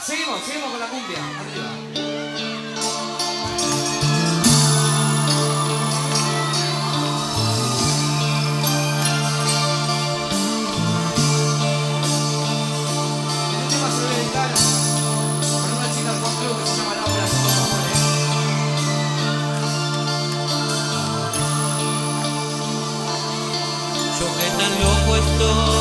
Seguimos con la cumbia. Arriba. Este tema se lo voy a dedicar con una chica del Juan Club que se llama Laura, con todo amor, Yo que tan loco estoy